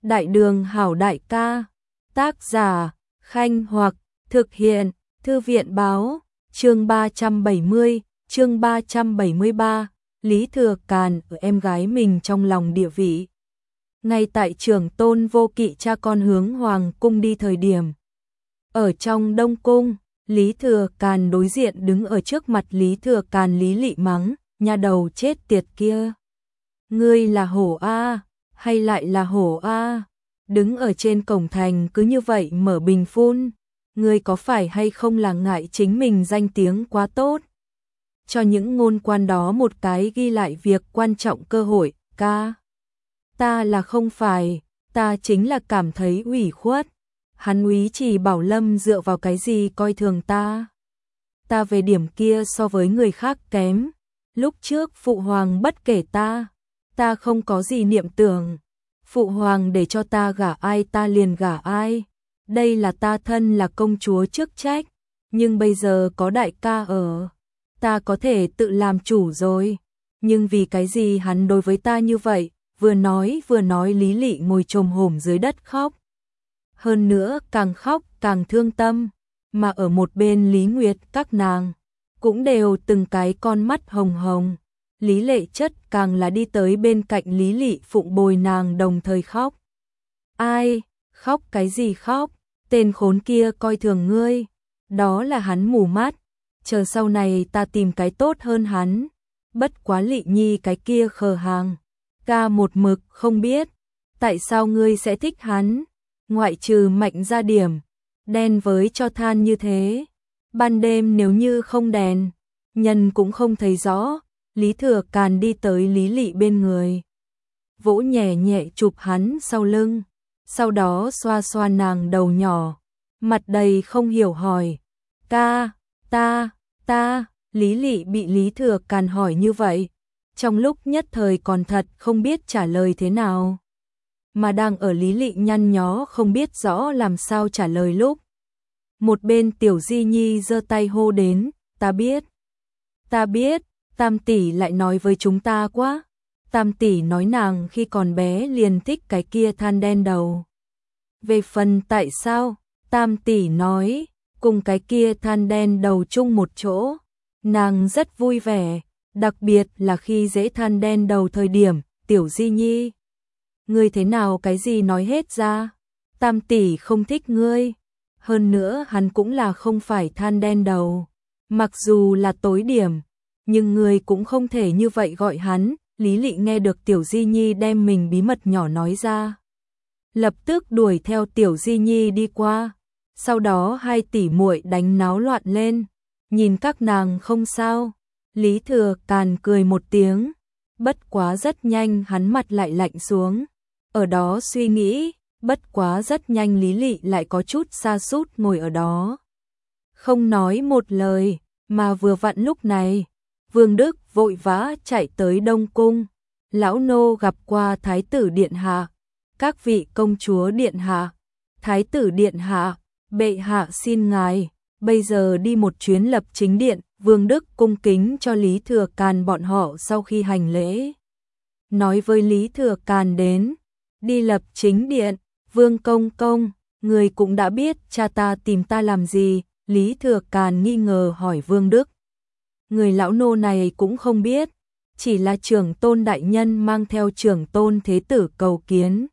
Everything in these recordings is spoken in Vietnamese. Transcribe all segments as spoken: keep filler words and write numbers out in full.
Đại đường hảo đại ca. Tác giả Khanh Hoặc. Thực hiện Thư viện Báo. Chương ba trăm bảy mươi. Chương ba trăm bảy mươi ba. Lý Thừa Càn ở em gái mình trong lòng địa vị. Ngay tại Trưởng Tôn Vô Kỵ cha con hướng hoàng cung đi thời điểm, ở trong Đông cung, Lý Thừa Càn đối diện đứng ở trước mặt Lý Thừa Càn Lý Lị mắng, nhà đầu chết tiệt kia. Ngươi là hổ a, hay lại là hổ a? Đứng ở trên cổng thành cứ như vậy mở bình phun, ngươi có phải hay không là ngại chính mình danh tiếng quá tốt? Cho những ngôn quan đó một cái ghi lại việc quan trọng cơ hội, ca. Ta là không phải, ta chính là cảm thấy ủy khuất. Hắn úy chỉ Bảo Lâm dựa vào cái gì coi thường ta? Ta về điểm kia so với người khác kém. Lúc trước Phụ Hoàng bất kể ta, ta không có gì niệm tưởng. Phụ Hoàng để cho ta gả ai ta liền gả ai. Đây là ta thân là công chúa chức trách. Nhưng bây giờ có đại ca ở, ta có thể tự làm chủ rồi. Nhưng vì cái gì hắn đối với ta như vậy? Vừa nói vừa nói Lý Lị ngồi chồm hổm dưới đất khóc. Hơn nữa càng khóc càng thương tâm. Mà ở một bên Lý Nguyệt các nàng cũng đều từng cái con mắt hồng hồng. Lý Lệ Chất càng là đi tới bên cạnh Lý Lị phụng bồi nàng đồng thời khóc. Ai? Khóc cái gì khóc? Tên khốn kia coi thường ngươi. Đó là hắn mù mắt. Chờ sau này ta tìm cái tốt hơn hắn. Bất quá Lị Nhi cái kia khờ hàng. Ca một mực không biết. Tại sao ngươi sẽ thích hắn? Ngoại trừ Mạnh ra điểm đen với cho than như thế. Ban đêm nếu như không đèn, nhân cũng không thấy rõ. Lý Thừa Càn đi tới Lý Lị bên người, vỗ nhẹ nhẹ chụp hắn sau lưng, sau đó xoa xoa nàng đầu nhỏ, mặt đầy không hiểu hỏi, ca, ta, ta. Lý Lị bị Lý Thừa Càn hỏi như vậy, trong lúc nhất thời còn thật không biết trả lời thế nào. Mà đang ở Lý Lị nhăn nhó không biết rõ làm sao trả lời lúc, một bên Tiểu Di Nhi giơ tay hô đến, ta biết, ta biết. Tam tỷ lại nói với chúng ta quá. Tam tỷ nói nàng khi còn bé liền thích cái kia than đen đầu. Về phần tại sao, Tam tỷ nói, cùng cái kia than đen đầu chung một chỗ, nàng rất vui vẻ, đặc biệt là khi dễ than đen đầu thời điểm, Tiểu Di Nhi. Ngươi thế nào cái gì nói hết ra? Tam tỷ không thích ngươi. Hơn nữa hắn cũng là không phải than đen đầu. Mặc dù là tối điểm, nhưng người cũng không thể như vậy gọi hắn. Lý Lị nghe được Tiểu Di Nhi đem mình bí mật nhỏ nói ra, lập tức đuổi theo Tiểu Di Nhi đi qua. Sau đó hai tỷ muội đánh náo loạn lên, nhìn các nàng không sao. Lý Thừa Càn cười một tiếng, bất quá rất nhanh hắn mặt lại lạnh xuống. Ở đó suy nghĩ, bất quá rất nhanh Lý Lị lại có chút sa sút ngồi ở đó, không nói một lời. Mà vừa vặn lúc này, Vương Đức vội vã chạy tới Đông Cung. Lão nô gặp qua Thái tử Điện Hạ. Các vị công chúa Điện Hạ. Thái tử Điện Hạ, bệ hạ xin ngài, bây giờ đi một chuyến Lập Chính Điện. Vương Đức cung kính cho Lý Thừa Càn bọn họ sau khi hành lễ, nói với Lý Thừa Càn đến, đi Lập Chính Điện. Vương công công, người cũng đã biết cha ta tìm ta làm gì? Lý Thừa Càn nghi ngờ hỏi Vương Đức. Người lão nô này cũng không biết, chỉ là Trưởng Tôn đại nhân mang theo Trưởng Tôn thế tử cầu kiến.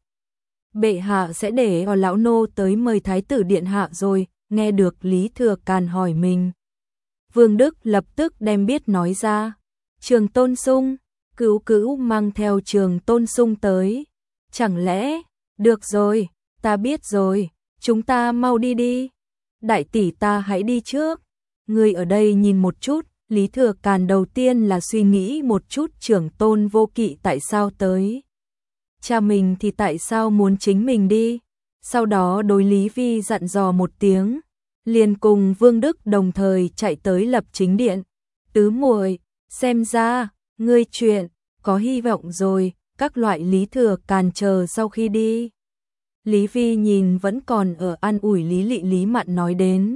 Bệ hạ sẽ để ở lão nô tới mời Thái tử Điện Hạ rồi. Nghe được Lý Thừa Càn hỏi mình, Vương Đức lập tức đem biết nói ra. Trường Tôn Sung, Cữu Cữu mang theo Trường Tôn Sung tới. Chẳng lẽ, được rồi, ta biết rồi, chúng ta mau đi đi. Đại tỷ ta hãy đi trước. Người ở đây nhìn một chút. Lý Thừa Càn đầu tiên là suy nghĩ một chút Trưởng Tôn Vô Kỵ tại sao tới. Cha mình thì tại sao muốn chính mình đi. Sau đó đối Lý Vi dặn dò một tiếng, liền cùng Vương Đức đồng thời chạy tới Lập Chính Điện. Tứ muội, xem ra, ngươi chuyện, có hy vọng rồi. Các loại Lý Thừa Càn chờ sau khi đi. Lý Vi nhìn vẫn còn ở an ủi Lý Lị. Lý Mạn nói đến,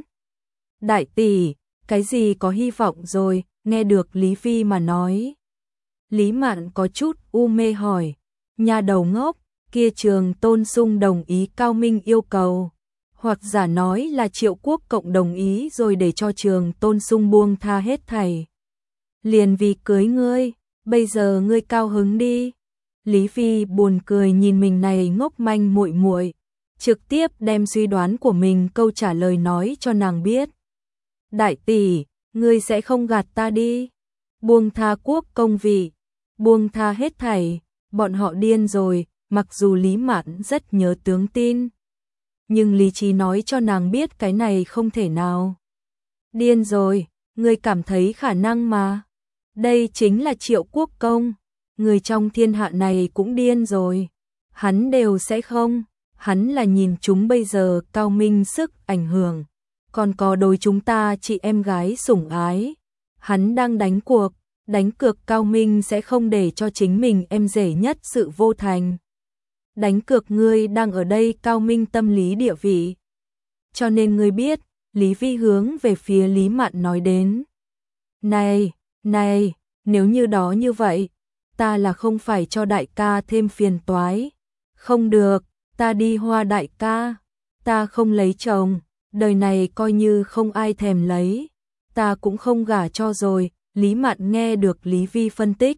đại tỷ, cái gì có hy vọng rồi? Nghe được Lý Vi mà nói, Lý Mạn có chút u mê hỏi, nhà đầu ngốc, kia Trường Tôn Sung đồng ý Cao Minh yêu cầu, hoặc giả nói là Triệu Quốc Cộng đồng ý rồi để cho Trường Tôn Sung buông tha hết thảy. Liền vì cưới ngươi, bây giờ ngươi cao hứng đi. Lý Phi buồn cười nhìn mình này ngốc manh muội muội, trực tiếp đem suy đoán của mình câu trả lời nói cho nàng biết. Đại tỷ, ngươi sẽ không gạt ta đi. Buông tha quốc công vị, buông tha hết thảy, bọn họ điên rồi, mặc dù Lý Mạn rất nhớ tướng tin. Nhưng lý trí nói cho nàng biết cái này không thể nào. Điên rồi, ngươi cảm thấy khả năng mà. Đây chính là Triệu Quốc công, người trong thiên hạ này cũng điên rồi. Hắn đều sẽ không, hắn là nhìn chúng bây giờ Cao Minh sức ảnh hưởng, còn có đối chúng ta chị em gái sủng ái. Hắn đang đánh cuộc, đánh cược Cao Minh sẽ không để cho chính mình em rể nhất sự vô thành. Đánh cược ngươi đang ở đây Cao Minh tâm lý địa vị. Cho nên ngươi biết, Lý Vi hướng về phía Lý Mạn nói đến. Này, này, nếu như đó như vậy, ta là không phải cho đại ca thêm phiền toái. Không được, ta đi Hoa đại ca, ta không lấy chồng, đời này coi như không ai thèm lấy, ta cũng không gả cho rồi. Lý Mạn nghe được Lý Vi phân tích,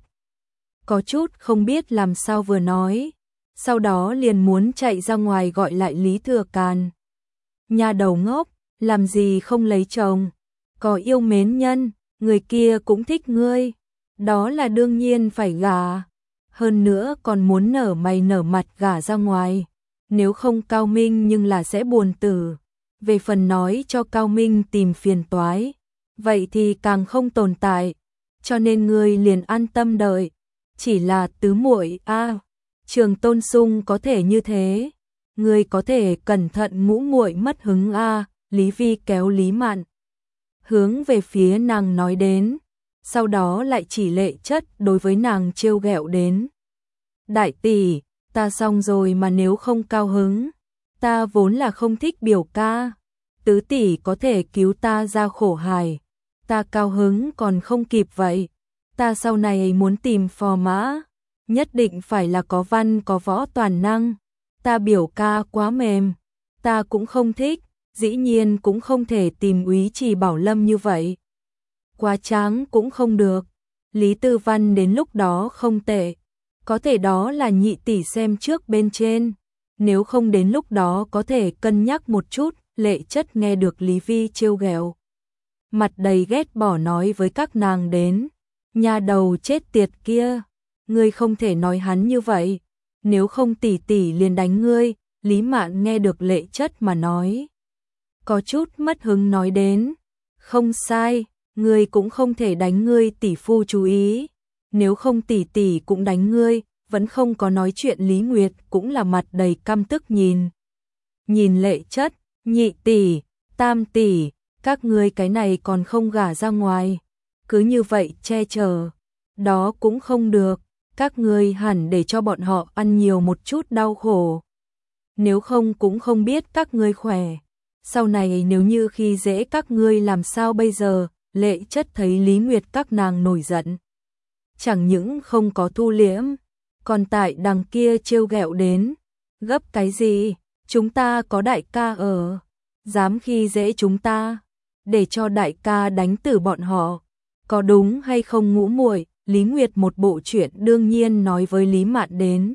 có chút không biết làm sao vừa nói, sau đó liền muốn chạy ra ngoài gọi lại Lý Thừa Càn. Nhà đầu ngốc, làm gì không lấy chồng, có yêu mến nhân, người kia cũng thích ngươi, đó là đương nhiên phải gả, hơn nữa còn muốn nở mày nở mặt gả ra ngoài, nếu không Cao Minh nhưng là sẽ buồn tử. Về phần nói cho Cao Minh tìm phiền toái, vậy thì càng không tồn tại, cho nên ngươi liền an tâm đợi. Chỉ là tứ muội a, à, Trường Tôn Sung có thể như thế, ngươi có thể cẩn thận ngũ muội mất hứng a. À, Lý Vi kéo Lý Mạn hướng về phía nàng nói đến, sau đó lại chỉ Lệ Chất đối với nàng trêu ghẹo đến. Đại tỷ, ta xong rồi mà nếu không cao hứng, ta vốn là không thích biểu ca, tứ tỷ có thể cứu ta ra khổ hài, ta cao hứng còn không kịp vậy, ta sau này muốn tìm phò mã, nhất định phải là có văn có võ toàn năng, ta biểu ca quá mềm, ta cũng không thích, dĩ nhiên cũng không thể tìm Úy Trì Bảo Lâm như vậy. Quá tráng cũng không được, Lý Tư Văn đến lúc đó không tệ, có thể đó là nhị tỷ xem trước bên trên, nếu không đến lúc đó có thể cân nhắc một chút. Lệ Chất nghe được Lý Vi trêu ghẹo, mặt đầy ghét bỏ nói với các nàng đến, nhà đầu chết tiệt kia, ngươi không thể nói hắn như vậy, nếu không tỷ tỷ liền đánh ngươi. Lý Mạn nghe được Lệ Chất mà nói, có chút mất hứng nói đến, không sai, ngươi cũng không thể đánh ngươi tỷ phu chú ý, nếu không tỷ tỷ cũng đánh ngươi. Vẫn không có nói chuyện Lý Nguyệt cũng là mặt đầy căm tức nhìn. Nhìn Lệ Chất, nhị tỷ, tam tỷ, các ngươi cái này còn không gả ra ngoài, cứ như vậy che chở, đó cũng không được, các ngươi hẳn để cho bọn họ ăn nhiều một chút đau khổ. Nếu không cũng không biết các ngươi khỏe, sau này nếu như khi dễ các ngươi làm sao bây giờ. Lệ Chất thấy Lý Nguyệt các nàng nổi giận, chẳng những không có thu liễm, còn tại đằng kia trêu ghẹo đến, gấp cái gì, chúng ta có đại ca ở, dám khi dễ chúng ta, để cho đại ca đánh tử bọn họ, có đúng hay không ngũ muội? Lý Nguyệt một bộ chuyện đương nhiên nói với Lý Mạn đến.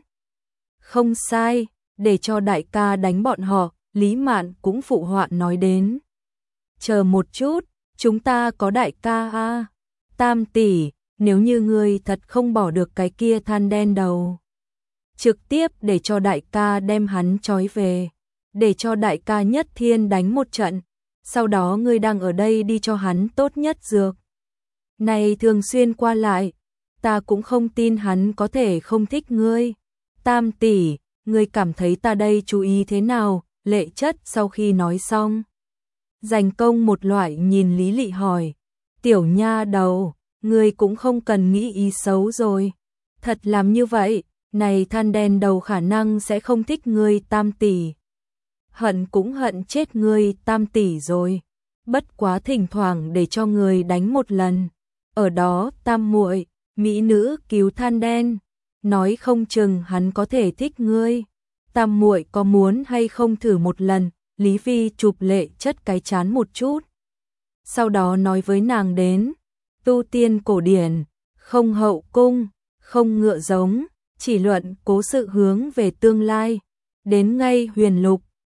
Không sai, để cho đại ca đánh bọn họ. Lý Mạn cũng phụ họa nói đến. Chờ một chút, chúng ta có đại ca a. À. Tam tỷ, nếu như ngươi thật không bỏ được cái kia than đen đầu, trực tiếp để cho đại ca đem hắn trói về, để cho đại ca nhất thiên đánh một trận, sau đó ngươi đang ở đây đi cho hắn tốt nhất dược. Này thường xuyên qua lại, ta cũng không tin hắn có thể không thích ngươi. Tam tỷ, ngươi cảm thấy ta đây chú ý thế nào? Lệ Chất sau khi nói xong, dành công một loại nhìn Lý Lị hỏi, tiểu nha đầu, ngươi cũng không cần nghĩ ý xấu rồi. Thật làm như vậy, này than đen đầu khả năng sẽ không thích ngươi tam tỷ. Hận cũng hận chết ngươi tam tỷ rồi. Bất quá thỉnh thoảng để cho người đánh một lần. Ở đó tam muội, mỹ nữ cứu than đen, nói không chừng hắn có thể thích ngươi. Tam muội có muốn hay không thử một lần? Lý Phi chụp Lệ Chất cái chán một chút. Sau đó nói với nàng đến, tu tiên cổ điển, không hậu cung, không ngựa giống, chỉ luận cố sự hướng về tương lai. Đến ngay huyền lục,